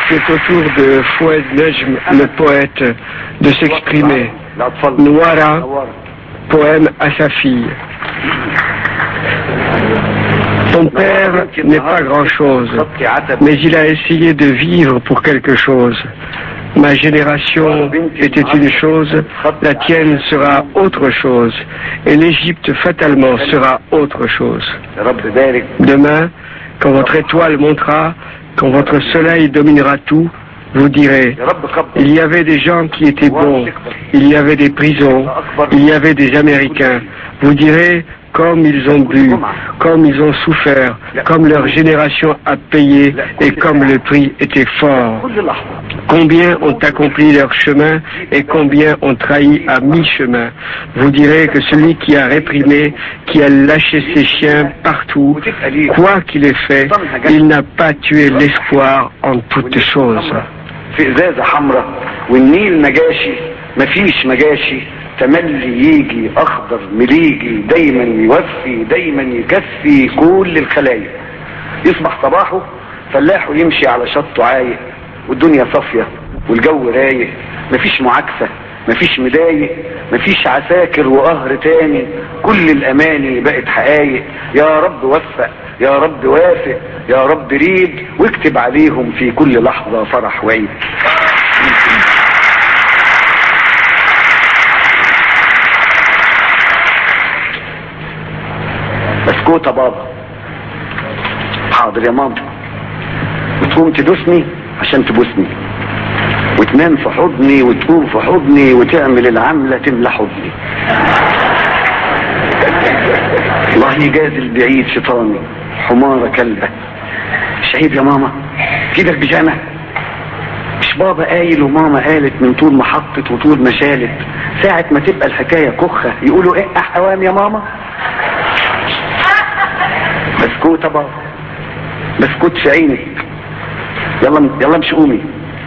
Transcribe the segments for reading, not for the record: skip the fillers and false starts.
C'est au tour de Fouad Najm, le poète, de s'exprimer. Noara, poème à sa fille. Ton père n'est pas grand-chose, mais il a essayé de vivre pour quelque chose. Ma génération était une chose, la tienne sera autre chose, et l'Égypte fatalement sera autre chose. Demain, quand votre étoile montera, quand votre soleil dominera tout, vous direz, il y avait des gens qui étaient bons, il y avait des prisons, il y avait des Américains. Vous direz, comme ils ont bu, comme ils ont souffert, comme leur génération a payé et comme le prix était fort. Combien ont accompli leur chemin et combien ont trahi à mi-chemin. Vous direz que celui qui a réprimé, qui a lâché ses chiens partout, quoi qu'il ait fait, il n'a pas tué l'espoir en toutes choses. تملي يجي اخضر مليجي دايما يوفي دايما يكفي كل الخلايق. يصبح صباحه فلاح ويمشي على شطه عايق والدنيا صافيه والجو رايق، مفيش معاكسه مفيش مضايق مفيش عساكر وقهر تاني، كل الاماني بقت حقايق. يا رب وفق يا رب وافق يا رب ريد واكتب عليهم في كل لحظه فرح وعيد. بسكوتة بابا. حاضر يا ماما. وتقوم تدوسني عشان تبوسني وتنام في حضني وتقوم في حضني وتعمل العملة تملى حضني. الله يجازي البعيد شيطاني حمارة كلبة. مش عيب يا ماما كده البيجامة؟ مش بابا قايل وماما قالت من طول ما حطت وطول ما شالت، ساعة ما تبقى الحكاية كخة يقولوا ايه احوام يا ماما. بسكوتة بابا بسكوت في عينك. يلا مش قومي.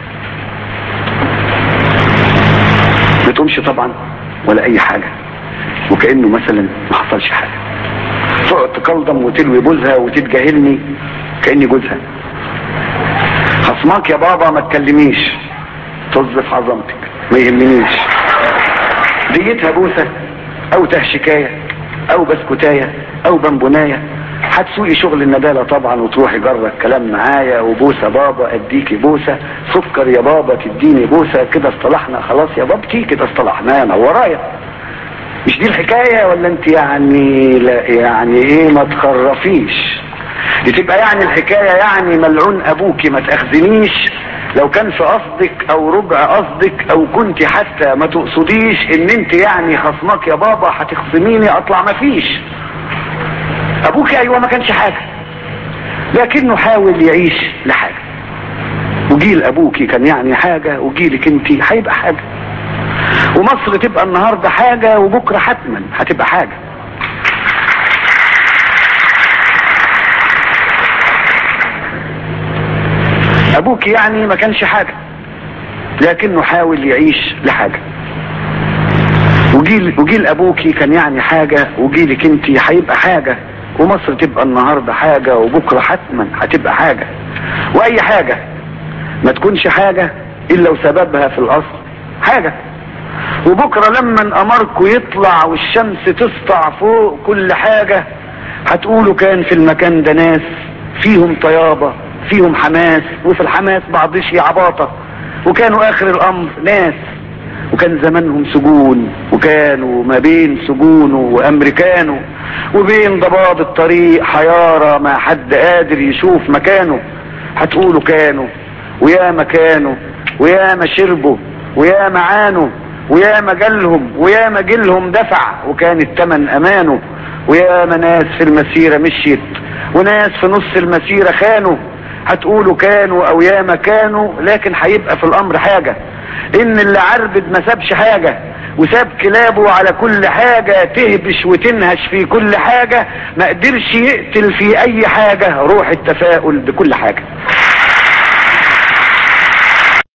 ما تقومش طبعا ولا اي حاجة وكأنه مثلا ما حصلش حاجة. تقعد تقلضم وتلوي بوزها وتتجاهلني كأني جوزها. خصماك يا بابا ما تكلميش، طز في عظمتك ما يهمنيش. ديتها بوسة او تهشكاية او بسكوتاية او بمبوناية. هتسوقي شغل الندالة طبعا وتروحي جرى الكلام معايا وبوسة بابا اديكي بوسة، سكر يا بابا تديني بوسة. كده اصطلحنا خلاص يا بابتي كده اصطلحنا انا ورايا. مش دي الحكاية ولا انت يعني لا يعني ايه ما تخرفيش؟ دي تبقى يعني الحكاية يعني ملعون ابوكي ما تاخذنيش لو كان في قصدك او ربع قصدك او كنت حتى ما تقصديش ان انت يعني خصمك يا بابا هتخصميني اطلع ما فيش. ابوك ايوه ما كانش حاجة لكنه حاول يعيش لحاجة، وجيل ابوكي كان يعني حاجة وجيلك انت هيبقى حاجة، ومصر تبقى النهاردة حاجة وبكرة حتما هتبقى حاجة. ابوك يعني ما كانش حاجة لكنه حاول يعيش لحاجة، وجيل ابوكي كان يعني حاجة وجيلك انت هيبقى حاجة، ومصر تبقى النهاردة حاجة وبكرة حتما هتبقى حاجة. واي حاجة ما تكونش حاجة الا وسببها في الاصل حاجة. وبكرة لما القمر يطلع والشمس تسطع فوق كل حاجة هتقولوا كان في المكان ده ناس فيهم طيابة فيهم حماس، وفي الحماس بعض شيء عباطة، وكانوا اخر الامر ناس وكان زمانهم سجون، وكانوا ما بين سجونه وامريكانه وبين ضباب الطريق حيارة ما حد قادر يشوف مكانه. هتقولوا كانوا ويا ما كانوا ويا ما شربوا ويا ما عانوا ويا ما جالهم ويا ما جيلهم دفع وكان التمن امانه، ويا ما ناس في المسيرة مشيت وناس في نص المسيرة خانوا. هتقولوا كانوا او يا ما كانوا لكن هيبقى في الامر حاجة، ان اللي عربد ما سابش حاجة وساب كلابه على كل حاجة تهبش وتنهش في كل حاجة، ما قدرش يقتل في اي حاجة روح التفاؤل بكل حاجة.